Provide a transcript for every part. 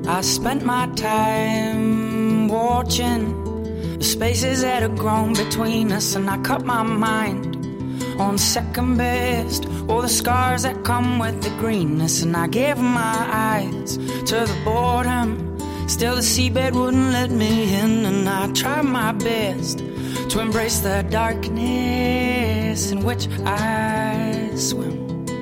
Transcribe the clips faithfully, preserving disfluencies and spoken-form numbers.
I spent my time watching the spaces that had grown between us, and I cut my mind on second best, all the scars that come with the greenness. And I gave my eyes to the boredom, still the seabed wouldn't let me in. And I tried my best to embrace the darkness in which I swim.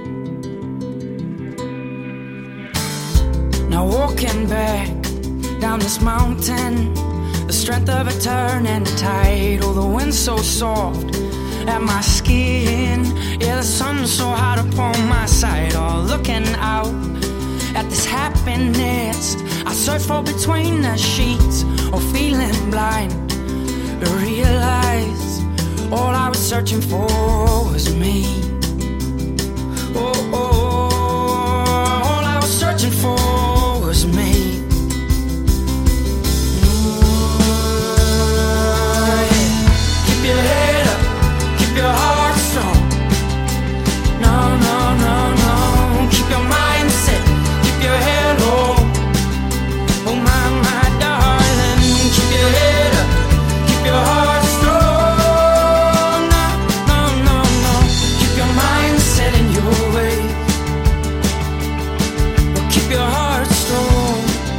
Now walking back down this mountain, the strength of a turn and a tide. Oh, the wind's so soft at my skin, yeah, the sun's so hot upon my side. Oh, looking out at this happiness I search for between the sheets, or feeling blind to realize all I was searching for was me. Oh, oh, all I was searching for was me. Ooh, yeah. Keep your head up, keep your heart strong. No, no, no, no. Keep your mind set, keep your head low. Oh my, my darling, keep your head up, keep your heart strong. No, no, no, no. Keep your mind set in your way. Well, keep your heart strong.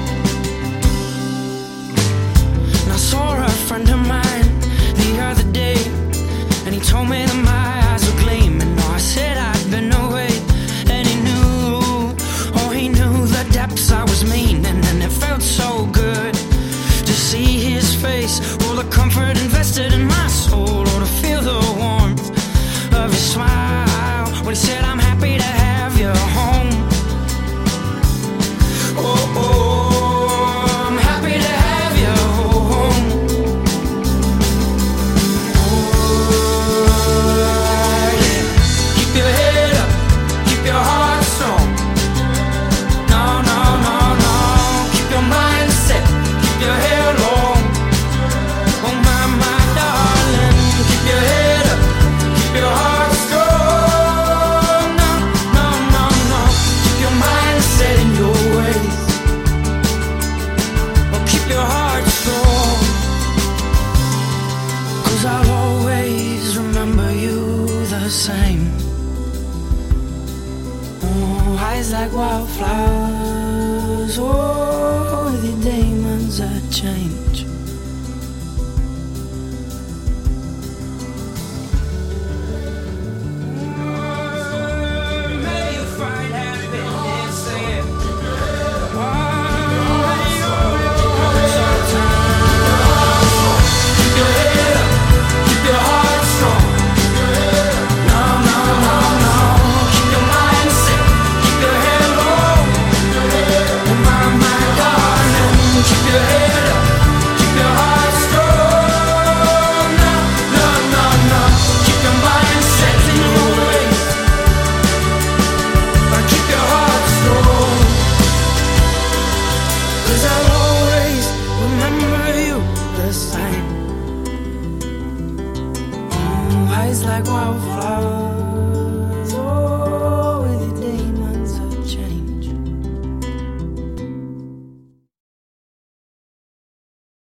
And I saw a friend of mine the other day, and he told me that my eyes were gleaming. Oh, I said I'd been away, and he knew, oh, he knew the depths I was meaning. And it felt so good to see his face, all the comfort invested in my soul, or to feel the warmth of his smile when he said, I'm happy to have you home. Oh, oh, I'm happy to have you home. Keep your head up, keep your heart strong. No, no, no, no. Keep your mind set, keep your hair long. Oh my, my darling, keep your head up, keep your heart strong. No, no, no, no. Keep your mind set in your ways. Oh, keep your heart strong, 'cause I'll always remember you the same. Oh, eyes like wildflowers, oh, with your demons that change. May you find happiness, sing it. Oh, may your hopes are turned. Keep your head up, keep your heart strong. No, no, no, no. Keep your mind set, keep your head low. Oh my, my darling, keep your head up, keep your heart strong. No, no, no, no. Keep your mind set in your ways. But keep your heart strong, 'cause I'll always remember you the same. Oh, eyes like wildflowers.